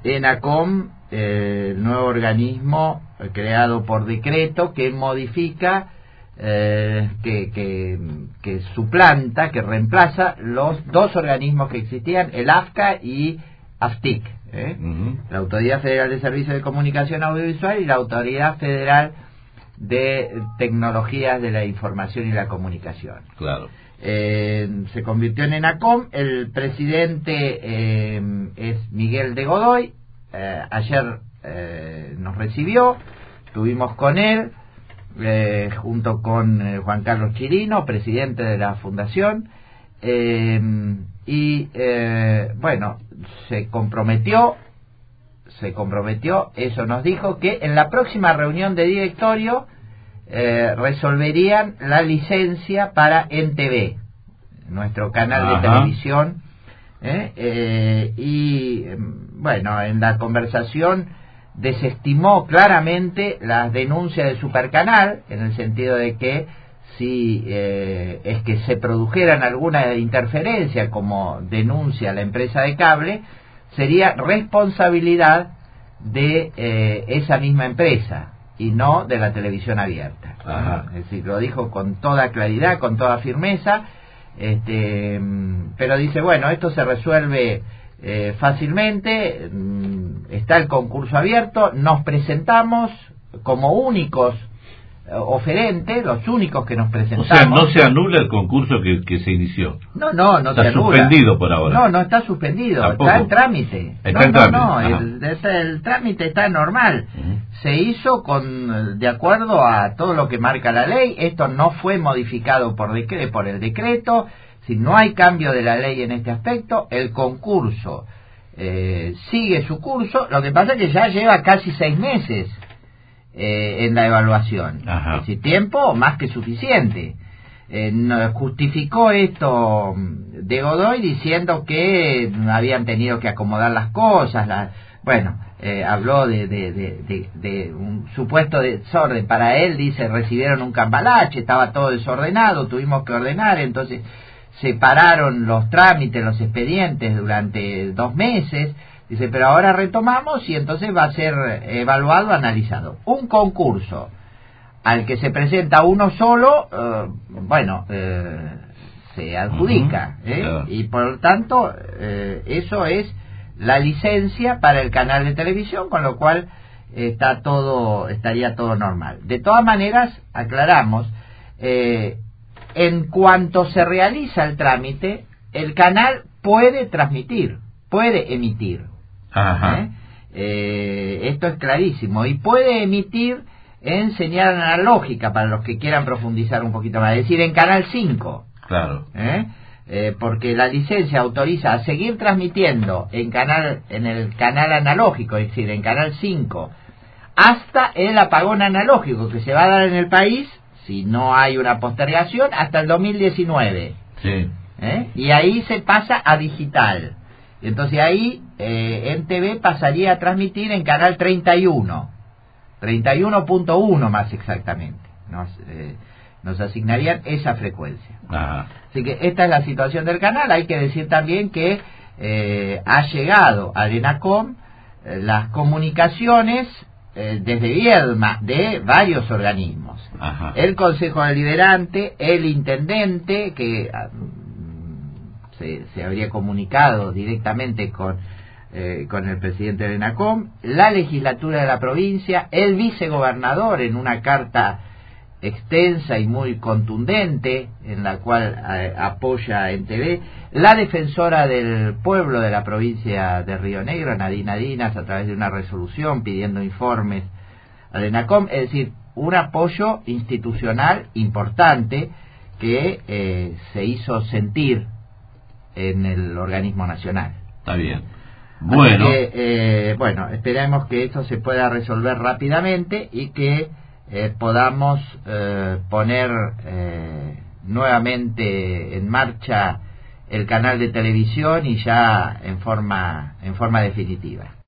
ENACOM, el nuevo organismo creado por decreto que modifica, que suplanta, que reemplaza los dos organismos que existían, el AFCA y AFTIC, la Autoridad Federal de Servicios de Comunicación Audiovisual y la Autoridad Federal de Tecnologías de la Información y la Comunicación. Claro. Se convirtió en ENACOM. El presidente es Miguel de Godoy. Ayer nos recibió, estuvimos con él, junto con Juan Carlos Chirino, presidente de la fundación, y bueno, se comprometió, eso nos dijo, que en la próxima reunión de directorio resolverían la licencia para NTV, nuestro canal de televisión, y bueno, en la conversación desestimó claramente las denuncias de Supercanal, en el sentido de que si es que se produjeran alguna interferencia, como denuncia la empresa de cable, sería responsabilidad de esa misma empresa y no de la televisión abierta. Es decir, lo dijo con toda claridad, con toda firmeza, pero dice, bueno, esto se resuelve fácilmente, está el concurso abierto, nos presentamos como únicos oferentes, los únicos que nos presentamos. O sea, no se anula el concurso que se inició. No está se anula. Está suspendido por ahora. No está suspendido. ¿Tampoco? Está en trámite. El trámite está normal. Se hizo de acuerdo a todo lo que marca la ley. Esto no fue modificado por el decreto. Si no hay cambio de la ley en este aspecto, el concurso sigue su curso. Lo que pasa es que ya lleva casi 6 meses en la evaluación. Es decir, tiempo más que suficiente. Justificó esto de Godoy diciendo que habían tenido que acomodar las cosas. Habló de un supuesto desorden. Para él, dice, recibieron un cambalache, estaba todo desordenado, tuvimos que ordenar, entonces separaron los trámites, los expedientes durante 2 meses. Dice, pero ahora retomamos y entonces va a ser evaluado, analizado. Un concurso al que se presenta uno solo, se adjudica, y por lo tanto eso es la licencia para el canal de televisión, con lo cual estaría todo normal. De todas maneras, aclaramos, en cuanto se realiza el trámite, el canal puede transmitir, puede emitir. Esto es clarísimo, y puede emitir en señal analógica para los que quieran profundizar un poquito más, es decir, en Canal 5. Claro. Porque la licencia autoriza a seguir transmitiendo en el canal analógico, es decir, en Canal 5, hasta el apagón analógico que se va a dar en el país, si no hay una postergación, hasta el 2019. Sí. Y ahí se pasa a digital. Entonces ahí NTV pasaría a transmitir en Canal 31.1 más exactamente. Nos asignarían esa frecuencia. Así que esta es la situación del canal. Hay que decir también que ha llegado al ENACOM las comunicaciones desde Viedma de varios organismos. El Consejo Deliberante, el Intendente, que se habría comunicado directamente con el presidente del ENACOM, la legislatura de la provincia, el vicegobernador en una carta extensa y muy contundente en la cual apoya a NTV, la defensora del pueblo de la provincia de Río Negro, Nadina Dinas, a través de una resolución pidiendo informes al ENACOM, es decir, un apoyo institucional importante que se hizo sentir en el organismo nacional. Está bien. Bueno. Así que, esperemos que esto se pueda resolver rápidamente y que podamos poner nuevamente en marcha el canal de televisión, y ya en forma definitiva.